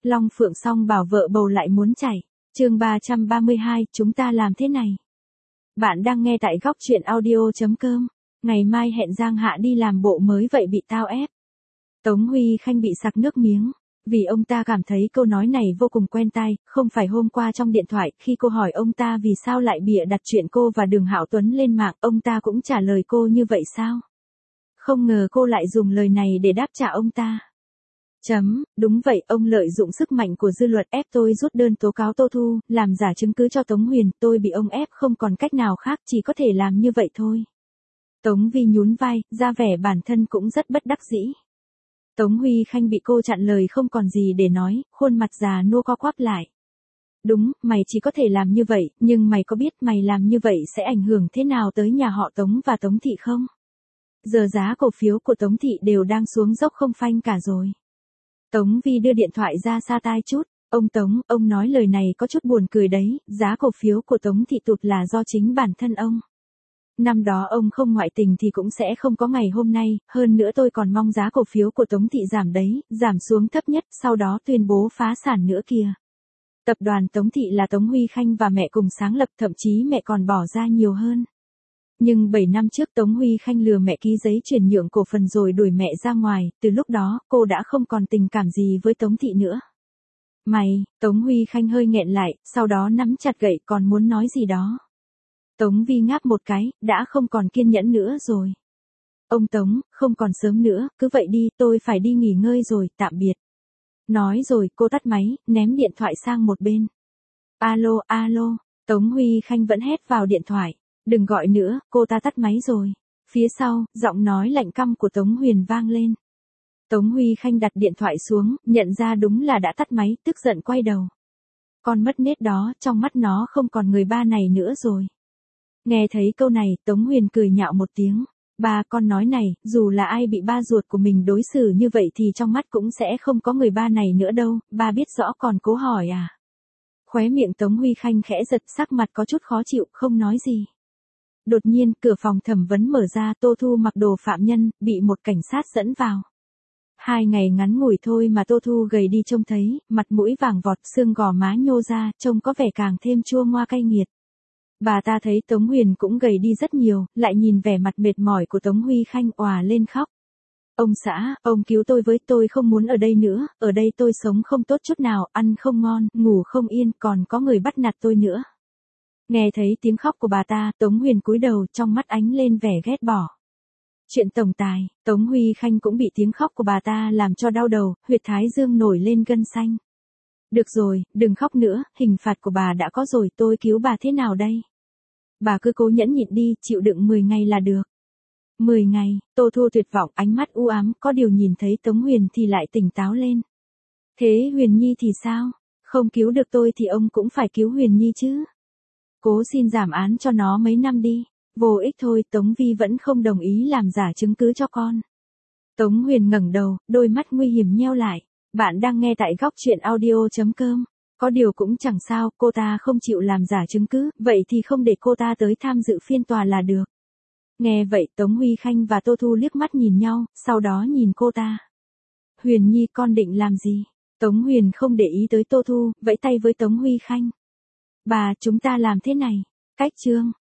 Long Phượng Song bảo vợ bầu lại muốn chảy. Chương 332, chúng ta làm thế này. Bạn đang nghe tại góc truyện audio.com. Ngày mai hẹn Giang Hạ đi làm bộ mới vậy bị tao ép. Tống Huy Khanh bị sặc nước miếng, vì ông ta cảm thấy câu nói này vô cùng quen tai. Không phải hôm qua trong điện thoại khi cô hỏi ông ta vì sao lại bịa đặt chuyện cô và Đường Hạo Tuấn lên mạng, ông ta cũng trả lời cô như vậy sao? Không ngờ cô lại dùng lời này để đáp trả ông ta. Đúng vậy, ông lợi dụng sức mạnh của dư luận ép tôi rút đơn tố cáo Tô Thu, làm giả chứng cứ cho Tống Huyền, tôi bị ông ép không còn cách nào khác, chỉ có thể làm như vậy thôi. Tống Vi nhún vai, ra vẻ bản thân cũng rất bất đắc dĩ. Tống Huy Khanh bị cô chặn lời không còn gì để nói, khuôn mặt già nua co quắp lại. Đúng, mày chỉ có thể làm như vậy, nhưng mày có biết mày làm như vậy sẽ ảnh hưởng thế nào tới nhà họ Tống và Tống Thị không? Giờ giá cổ phiếu của Tống Thị đều đang xuống dốc không phanh cả rồi. Tống Vi đưa điện thoại ra xa tai chút. Ông Tống, ông nói lời này có chút buồn cười đấy, giá cổ phiếu của Tống Thị tụt là do chính bản thân ông. Năm đó ông không ngoại tình thì cũng sẽ không có ngày hôm nay, hơn nữa tôi còn mong giá cổ phiếu của Tống Thị giảm đấy, giảm xuống thấp nhất, sau đó tuyên bố phá sản nữa kìa. Tập đoàn Tống Thị là Tống Huy Khanh và mẹ cùng sáng lập, thậm chí mẹ còn bỏ ra nhiều hơn. Nhưng 7 năm trước Tống Huy Khanh lừa mẹ ký giấy chuyển nhượng cổ phần rồi đuổi mẹ ra ngoài, từ lúc đó, cô đã không còn tình cảm gì với Tống Thị nữa. Tống Huy Khanh hơi nghẹn lại, sau đó nắm chặt gậy còn muốn nói gì đó. Tống Vi ngáp một cái, đã không còn kiên nhẫn nữa rồi. Ông Tống, không còn sớm nữa, cứ vậy đi, tôi phải đi nghỉ ngơi rồi, tạm biệt. Nói rồi cô tắt máy, ném điện thoại sang một bên. Alo, Tống Huy Khanh vẫn hét vào điện thoại. Đừng gọi nữa, cô ta tắt máy rồi. Phía sau, giọng nói lạnh căm của Tống Huyền vang lên. Tống Huy Khanh đặt điện thoại xuống, nhận ra đúng là đã tắt máy, tức giận quay đầu. Con mất nết đó, trong mắt nó không còn người ba này nữa rồi. Nghe thấy câu này, Tống Huyền cười nhạo một tiếng. Ba, con nói này, dù là ai bị ba ruột của mình đối xử như vậy thì trong mắt cũng sẽ không có người ba này nữa đâu, ba biết rõ còn cố hỏi à. Khóe miệng Tống Huy Khanh khẽ giật, sắc mặt có chút khó chịu, không nói gì. Đột nhiên, cửa phòng thẩm vấn mở ra, Tô Thu mặc đồ phạm nhân, bị một cảnh sát dẫn vào. 2 ngày ngắn ngủi thôi mà Tô Thu gầy đi trông thấy, mặt mũi vàng vọt, xương gò má nhô ra, trông có vẻ càng thêm chua ngoa cay nghiệt. Bà ta thấy Tống Huyền cũng gầy đi rất nhiều, lại nhìn vẻ mặt mệt mỏi của Tống Huy Khanh òa lên khóc. Ông xã, ông cứu tôi với, tôi không muốn ở đây nữa, ở đây tôi sống không tốt chút nào, ăn không ngon, ngủ không yên, còn có người bắt nạt tôi nữa. Nghe thấy tiếng khóc của bà ta, Tống Huyền cúi đầu, trong mắt ánh lên vẻ ghét bỏ. Chuyện tổng tài, Tống Huy Khanh cũng bị tiếng khóc của bà ta làm cho đau đầu, huyệt thái dương nổi lên gân xanh. Được rồi, đừng khóc nữa, hình phạt của bà đã có rồi, tôi cứu bà thế nào đây? Bà cứ cố nhẫn nhịn đi, chịu đựng 10 ngày là được. 10 ngày, Tô Thu tuyệt vọng, ánh mắt u ám, có điều nhìn thấy Tống Huyền thì lại tỉnh táo lên. Thế Huyền Nhi thì sao? Không cứu được tôi thì ông cũng phải cứu Huyền Nhi chứ. Cố xin giảm án cho nó mấy năm đi. Vô ích thôi, Tống Vi vẫn không đồng ý làm giả chứng cứ cho con. Tống Huyền ngẩng đầu, đôi mắt nguy hiểm nheo lại. Bạn đang nghe tại góc truyện audio.com. Có điều cũng chẳng sao, cô ta không chịu làm giả chứng cứ, vậy thì không để cô ta tới tham dự phiên tòa là được. Nghe vậy, Tống Huy Khanh và Tô Thu liếc mắt nhìn nhau, sau đó nhìn cô ta. Huyền Nhi, con định làm gì? Tống Huyền không để ý tới Tô Thu, vẫy tay với Tống Huy Khanh. Bà, chúng ta làm thế này. Cách chương.